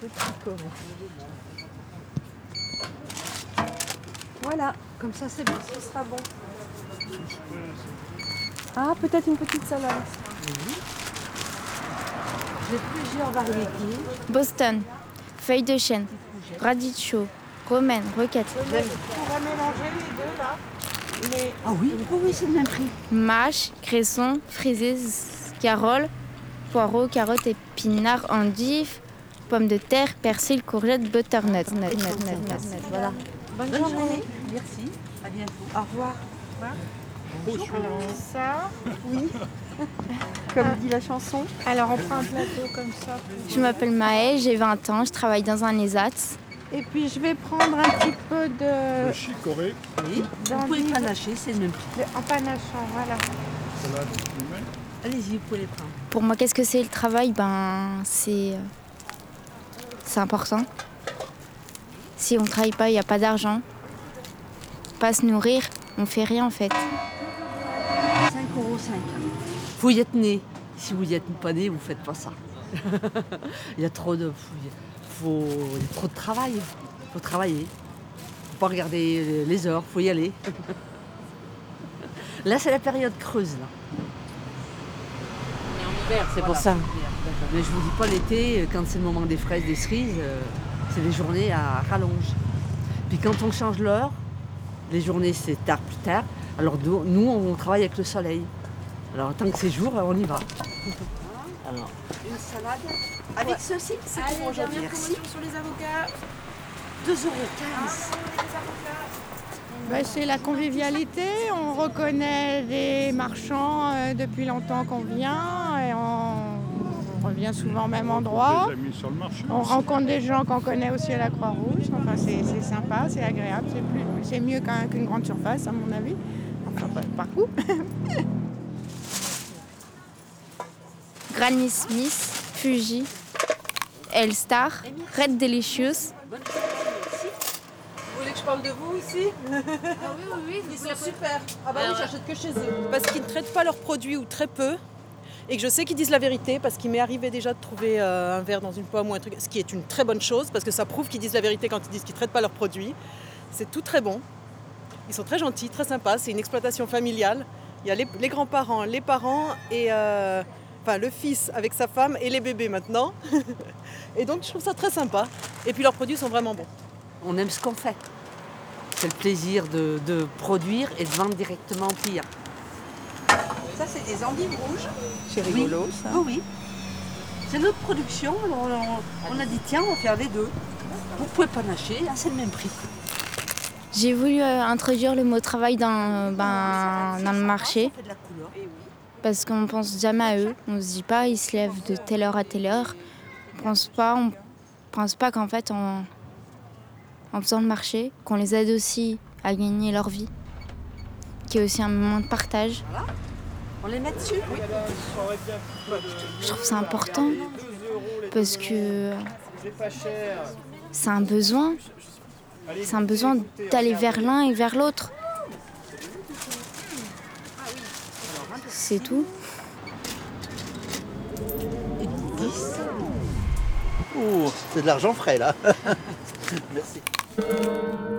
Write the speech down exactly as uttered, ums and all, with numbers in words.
petit corps. Voilà, comme ça c'est bon, ce sera bon. Ah, peut-être une petite salade. Oui. J'ai plusieurs variétés. Boston, feuilles de chêne, radicchio, romaine, roquette. On pourrait mélanger les deux là. Mais... Ah oui, oh oui, c'est le même prix. Mâche, cresson, frisée, carottes, poireaux, carottes, épinards, endives, pommes de terre, persil, courgettes, butternut. Voilà. Bonne, Bonne journée. journée. Merci. À bientôt. Au revoir. Bonjour. Alors ça, Oui. Comme dit la chanson. alors on prend un plateau comme ça. Je m'appelle Maëlle, j'ai vingt ans, je travaille dans un ESAT. Et puis je vais prendre un petit peu de... Le chicorée, Oui. Vous pouvez panacher, c'est le même prix. En panachant, voilà. salade humaine. Allez-y, vous pouvez les prendre. Pour moi, qu'est-ce que c'est le travail? Ben, c'est... euh, c'est important. Si on ne travaille pas, il n'y a pas d'argent. Pas se nourrir, on fait rien en fait. cinq euros cinq. Faut y être né. Si vous y êtes pas né, vous faites pas ça. Il y a trop de... Faut... Il y a trop de travail. Il faut travailler. Faut pas regarder les heures, faut y aller. Là, c'est la période creuse, là. C'est pour ça. Mais je vous dis pas l'été, quand c'est le moment des fraises, des cerises, euh, c'est des journées à rallonge. Puis quand on change l'heure, les journées c'est tard plus tard. Alors nous, on travaille avec le soleil. Alors tant que c'est jour, on y va. Alors, une salade avec ceci, c'est pour aujourd'hui. Merci. Sur les avocats. deux euros quinze. Ben, c'est la convivialité, on reconnaît les marchands euh, depuis longtemps qu'on vient et on, on revient souvent au même endroit. Des amis sur le marché. On rencontre des gens qu'on connaît aussi à la Croix-Rouge, enfin c'est c'est sympa, c'est agréable, c'est plus, c'est mieux qu'un- qu'une grande surface à mon avis, enfin pas partout. Granny Smith, Fuji, Elstar, Red Delicious. Vous voulez que je parle de vous ici? Ah oui, oui, oui. Ils sont super. Ah bah oui, j'achète que chez eux. Parce qu'ils ne traitent pas leurs produits ou très peu. Et que je sais qu'ils disent la vérité parce qu'il m'est arrivé déjà de trouver euh, un verre dans une pomme ou un truc, ce qui est une très bonne chose parce que ça prouve qu'ils disent la vérité quand ils disent qu'ils ne traitent pas leurs produits. C'est tout très bon. Ils sont très gentils, très sympas. C'est une exploitation familiale. Il y a les, les grands-parents, les parents et euh, enfin le fils avec sa femme et les bébés maintenant. Et donc je trouve ça très sympa. Et puis leurs produits sont vraiment bons. On aime ce qu'on fait. C'est le plaisir de, de produire et de vendre directement au client. Ça, c'est des endives rouges. C'est rigolo, ça. Oui, oui. C'est notre production, alors on, on a dit tiens, on va faire les deux. Vous pouvez panacher, là c'est le même prix. J'ai voulu euh, introduire le mot travail dans, ben, dans le marché Ça fait de la couleur. parce qu'on pense jamais à eux. On se dit pas ils se lèvent de telle heure à telle heure. On pense pas, on pense pas qu'en fait en, en faisant le marché, qu'on les aide aussi à gagner leur vie, qui est aussi un moment de partage. On les met dessus? Oui. Je trouve ça important parce que c'est un besoin. C'est un besoin d'aller vers l'un et vers l'autre. C'est tout. Oh, c'est de l'argent frais là. Merci.